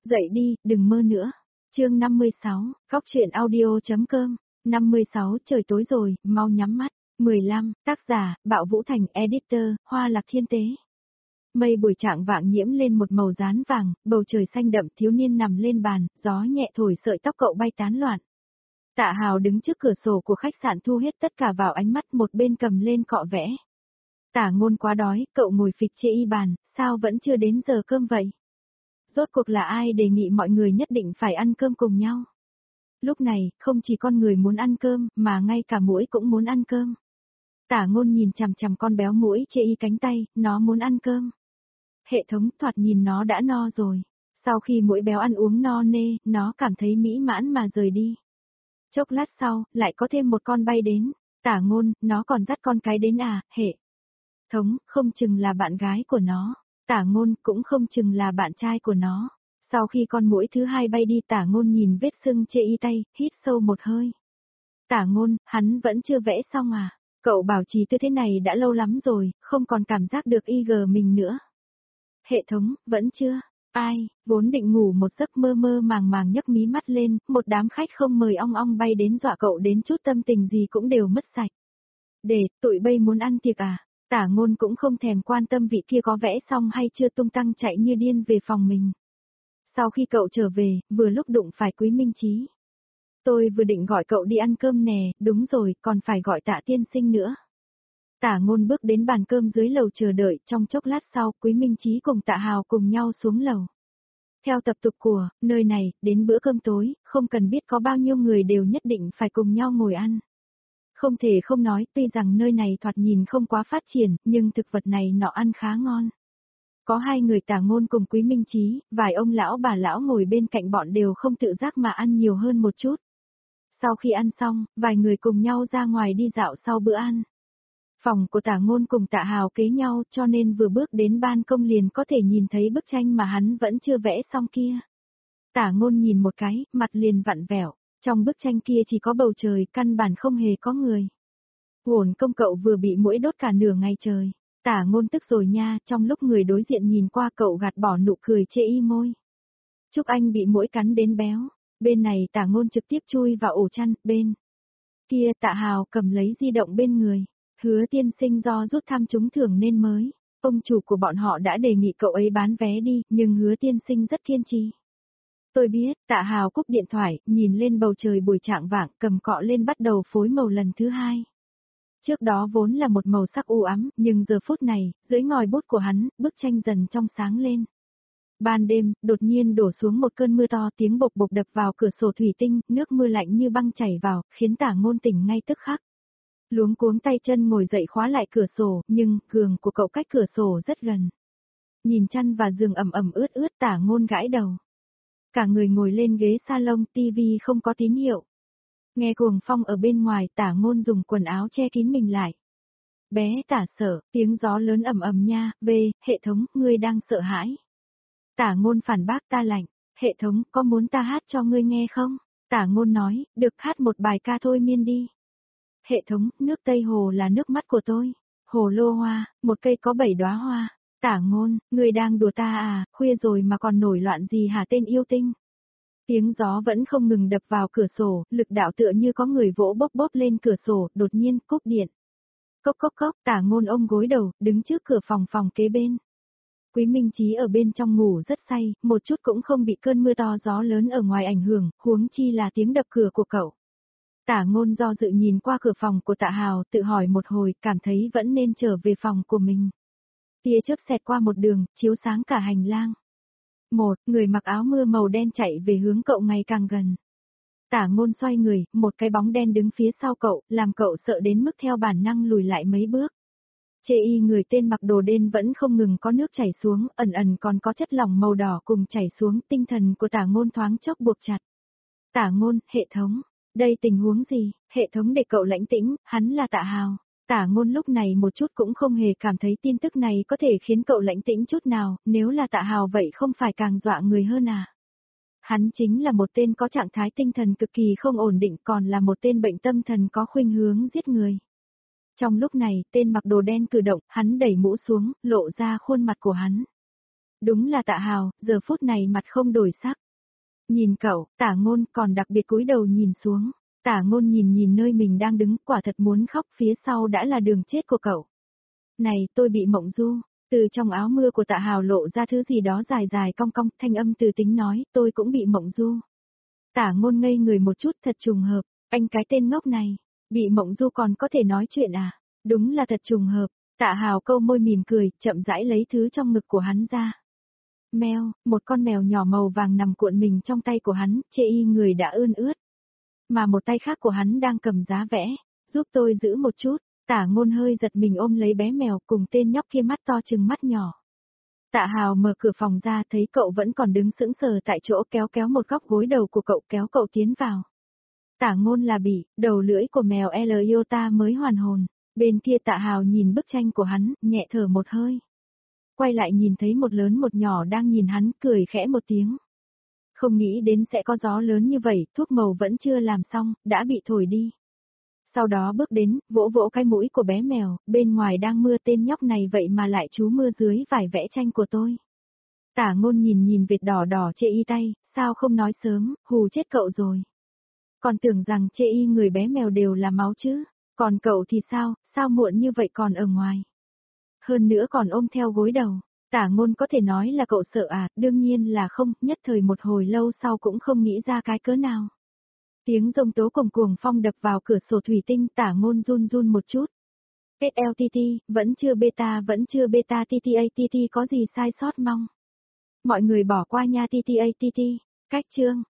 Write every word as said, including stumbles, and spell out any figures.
Dậy đi, đừng mơ nữa. Chương năm mươi sáu, Góc truyện audio.com. năm mươi sáu trời tối rồi, mau nhắm mắt. mười lăm, tác giả, Bạo Vũ Thành, editor, Hoa Lạc Thiên Tế. Mây buổi trạng vạng nhiễm lên một màu rán vàng, bầu trời xanh đậm, thiếu niên nằm lên bàn, gió nhẹ thổi sợi tóc cậu bay tán loạn. Tạ Hào đứng trước cửa sổ của khách sạn thu hết tất cả vào ánh mắt, một bên cầm lên cọ vẽ. Tả Ngôn quá đói, cậu ngồi phịch chê y bàn, sao vẫn chưa đến giờ cơm vậy? Rốt cuộc là ai đề nghị mọi người nhất định phải ăn cơm cùng nhau? Lúc này, không chỉ con người muốn ăn cơm, mà ngay cả muỗi cũng muốn ăn cơm. Tả Ngôn nhìn chằm chằm con béo muỗi chê y cánh tay, nó muốn ăn cơm. Hệ thống thoạt nhìn nó đã no rồi. Sau khi muỗi béo ăn uống no nê, nó cảm thấy mỹ mãn mà rời đi. Chốc lát sau, lại có thêm một con bay đến. Tả Ngôn, nó còn dắt con cái đến à, hệ thống, không chừng là bạn gái của nó. Tả Ngôn, cũng không chừng là bạn trai của nó. Sau khi con muỗi thứ hai bay đi, Tả Ngôn nhìn vết sưng chê y tay, hít sâu một hơi. Tả Ngôn, hắn vẫn chưa vẽ xong à? Cậu bảo trì tư thế này đã lâu lắm rồi, không còn cảm giác được y gờ mình nữa. Hệ thống, vẫn chưa. Ai, vốn định ngủ một giấc mơ mơ màng màng nhấc mí mắt lên, một đám khách không mời ong ong bay đến dọa cậu đến chút tâm tình gì cũng đều mất sạch. Để, tụi bay muốn ăn tiệc à? Tả Ngôn cũng không thèm quan tâm vị kia có vẽ xong hay chưa, tung tăng chạy như điên về phòng mình. Sau khi cậu trở về, vừa lúc đụng phải Quý Minh Chí. Tôi vừa định gọi cậu đi ăn cơm nè, đúng rồi, còn phải gọi Tạ tiên sinh nữa. Tả Ngôn bước đến bàn cơm dưới lầu chờ đợi, trong chốc lát sau, Quý Minh Chí cùng Tạ Hào cùng nhau xuống lầu. Theo tập tục của nơi này, đến bữa cơm tối, không cần biết có bao nhiêu người đều nhất định phải cùng nhau ngồi ăn. Không thể không nói, tuy rằng nơi này thoạt nhìn không quá phát triển, nhưng thực vật này nọ ăn khá ngon. Có hai người Tả Ngôn cùng Quý Minh Chí, vài ông lão bà lão ngồi bên cạnh bọn đều không tự giác mà ăn nhiều hơn một chút. Sau khi ăn xong, vài người cùng nhau ra ngoài đi dạo sau bữa ăn. Phòng của Tả Ngôn cùng Tạ Hào kế nhau, cho nên vừa bước đến ban công liền có thể nhìn thấy bức tranh mà hắn vẫn chưa vẽ xong kia. Tả Ngôn nhìn một cái, mặt liền vặn vẹo, trong bức tranh kia chỉ có bầu trời, căn bản không hề có người. Uổng công cậu vừa bị muỗi đốt cả nửa ngày trời. Tả Ngôn tức rồi nha, trong lúc người đối diện nhìn qua cậu gạt bỏ nụ cười chê y môi. Chúc anh bị muỗi cắn đến béo. Bên này Tả Ngôn trực tiếp chui vào ổ chăn, bên kia Tạ Hào cầm lấy di động bên người. Hứa tiên sinh do rút thăm trúng thưởng nên mới. Ông chủ của bọn họ đã đề nghị cậu ấy bán vé đi, nhưng Hứa tiên sinh rất kiên trì. Tôi biết, Tạ Hào cúp điện thoại, nhìn lên bầu trời buổi trạng vạng, cầm cọ lên bắt đầu phối màu lần thứ hai. Trước đó vốn là một màu sắc u ám, nhưng giờ phút này, dưới ngòi bút của hắn, bức tranh dần trong sáng lên. Ban đêm, đột nhiên đổ xuống một cơn mưa to, tiếng bộc bộc đập vào cửa sổ thủy tinh, nước mưa lạnh như băng chảy vào, khiến Tả Ngôn tỉnh ngay tức khắc. Luống cuống tay chân ngồi dậy khóa lại cửa sổ, nhưng, giường của cậu cách cửa sổ rất gần. Nhìn chăn và giường ẩm ẩm ướt ướt, Tả Ngôn gãi đầu. Cả người ngồi lên ghế salon, tivi không có tín hiệu. Nghe cuồng phong ở bên ngoài, Tả Ngôn dùng quần áo che kín mình lại. Bé Tả sợ, tiếng gió lớn ầm ầm nha, về, hệ thống, ngươi đang sợ hãi. Tả Ngôn phản bác, ta lạnh, hệ thống, có muốn ta hát cho ngươi nghe không? Tả Ngôn nói, được, hát một bài ca thôi miên đi. Hệ thống, nước Tây Hồ là nước mắt của tôi. Hồ lô hoa, một cây có bảy đóa hoa. Tả Ngôn, ngươi đang đùa ta à, khuya rồi mà còn nổi loạn gì hả tên yêu tinh? Tiếng gió vẫn không ngừng đập vào cửa sổ, lực đạo tựa như có người vỗ bóp bóp lên cửa sổ, đột nhiên, cúp điện. Cốc cốc cốc, Tả Ngôn ôm gối đầu, đứng trước cửa phòng phòng kế bên. Quý Minh Chí ở bên trong ngủ rất say, một chút cũng không bị cơn mưa to gió lớn ở ngoài ảnh hưởng, huống chi là tiếng đập cửa của cậu. Tả Ngôn do dự nhìn qua cửa phòng của Tạ Hào, tự hỏi một hồi, cảm thấy vẫn nên trở về phòng của mình. Tia chớp xẹt qua một đường, chiếu sáng cả hành lang. Một, người mặc áo mưa màu đen chạy về hướng cậu ngày càng gần. Tả Ngôn xoay người, một cái bóng đen đứng phía sau cậu, làm cậu sợ đến mức theo bản năng lùi lại mấy bước. Chê y người tên mặc đồ đen vẫn không ngừng có nước chảy xuống, ẩn ẩn còn có chất lỏng màu đỏ cùng chảy xuống, tinh thần của Tả Ngôn thoáng chốc buộc chặt. Tả Ngôn, hệ thống, đây tình huống gì? Hệ thống để cậu lãnh tĩnh, hắn là Tạ Hào. Tả Ngôn lúc này một chút cũng không hề cảm thấy tin tức này có thể khiến cậu lãnh tĩnh chút nào, nếu là Tạ Hào vậy không phải càng dọa người hơn à? Hắn chính là một tên có trạng thái tinh thần cực kỳ không ổn định, còn là một tên bệnh tâm thần có khuynh hướng giết người. Trong lúc này, tên mặc đồ đen cử động, hắn đẩy mũ xuống, lộ ra khuôn mặt của hắn. Đúng là Tạ Hào, giờ phút này mặt không đổi sắc. Nhìn cậu, Tả Ngôn còn đặc biệt cúi đầu nhìn xuống. Tả Ngôn nhìn nhìn nơi mình đang đứng, quả thật muốn khóc, phía sau đã là đường chết của cậu. Này, tôi bị mộng du. Từ trong áo mưa của Tạ Hào lộ ra thứ gì đó dài dài cong cong, thanh âm từ tính nói, tôi cũng bị mộng du. Tả Ngôn ngây người một chút, thật trùng hợp, anh cái tên ngốc này, bị mộng du còn có thể nói chuyện à? Đúng là thật trùng hợp. Tạ Hào câu môi mỉm cười, chậm rãi lấy thứ trong ngực của hắn ra. Mèo, một con mèo nhỏ màu vàng nằm cuộn mình trong tay của hắn, chê y người đã ươn ướt. Mà một tay khác của hắn đang cầm giá vẽ, giúp tôi giữ một chút. Tả Ngôn hơi giật mình ôm lấy bé mèo cùng tên nhóc kia mắt to trừng mắt nhỏ. Tạ Hào mở cửa phòng ra thấy cậu vẫn còn đứng sững sờ tại chỗ, kéo kéo một góc gối đầu của cậu kéo cậu tiến vào. Tả Ngôn là bỉ, đầu lưỡi của mèo L Iota mới hoàn hồn. Bên kia Tạ Hào nhìn bức tranh của hắn, nhẹ thở một hơi. Quay lại nhìn thấy một lớn một nhỏ đang nhìn hắn, cười khẽ một tiếng. Không nghĩ đến sẽ có gió lớn như vậy, thuốc màu vẫn chưa làm xong, đã bị thổi đi. Sau đó bước đến, vỗ vỗ cái mũi của bé mèo, bên ngoài đang mưa, tên nhóc này vậy mà lại trú mưa dưới vải vẽ tranh của tôi. Tả Ngôn nhìn nhìn vệt đỏ đỏ chê y tay, sao không nói sớm, hù chết cậu rồi. Còn tưởng rằng chê y người bé mèo đều là máu chứ, còn cậu thì sao, sao muộn như vậy còn ở ngoài. Hơn nữa còn ôm theo gối đầu. Tả Ngôn có thể nói là cậu sợ à, đương nhiên là không, nhất thời một hồi lâu sau cũng không nghĩ ra cái cớ nào. Tiếng rông tố cùng cuồng phong đập vào cửa sổ thủy tinh, Tả Ngôn run run một chút. ét lờ tê tê, vẫn chưa beta, vẫn chưa beta tê tê a tê tê có gì sai sót mong. Mọi người bỏ qua nha tê tê a tê tê, cách chương.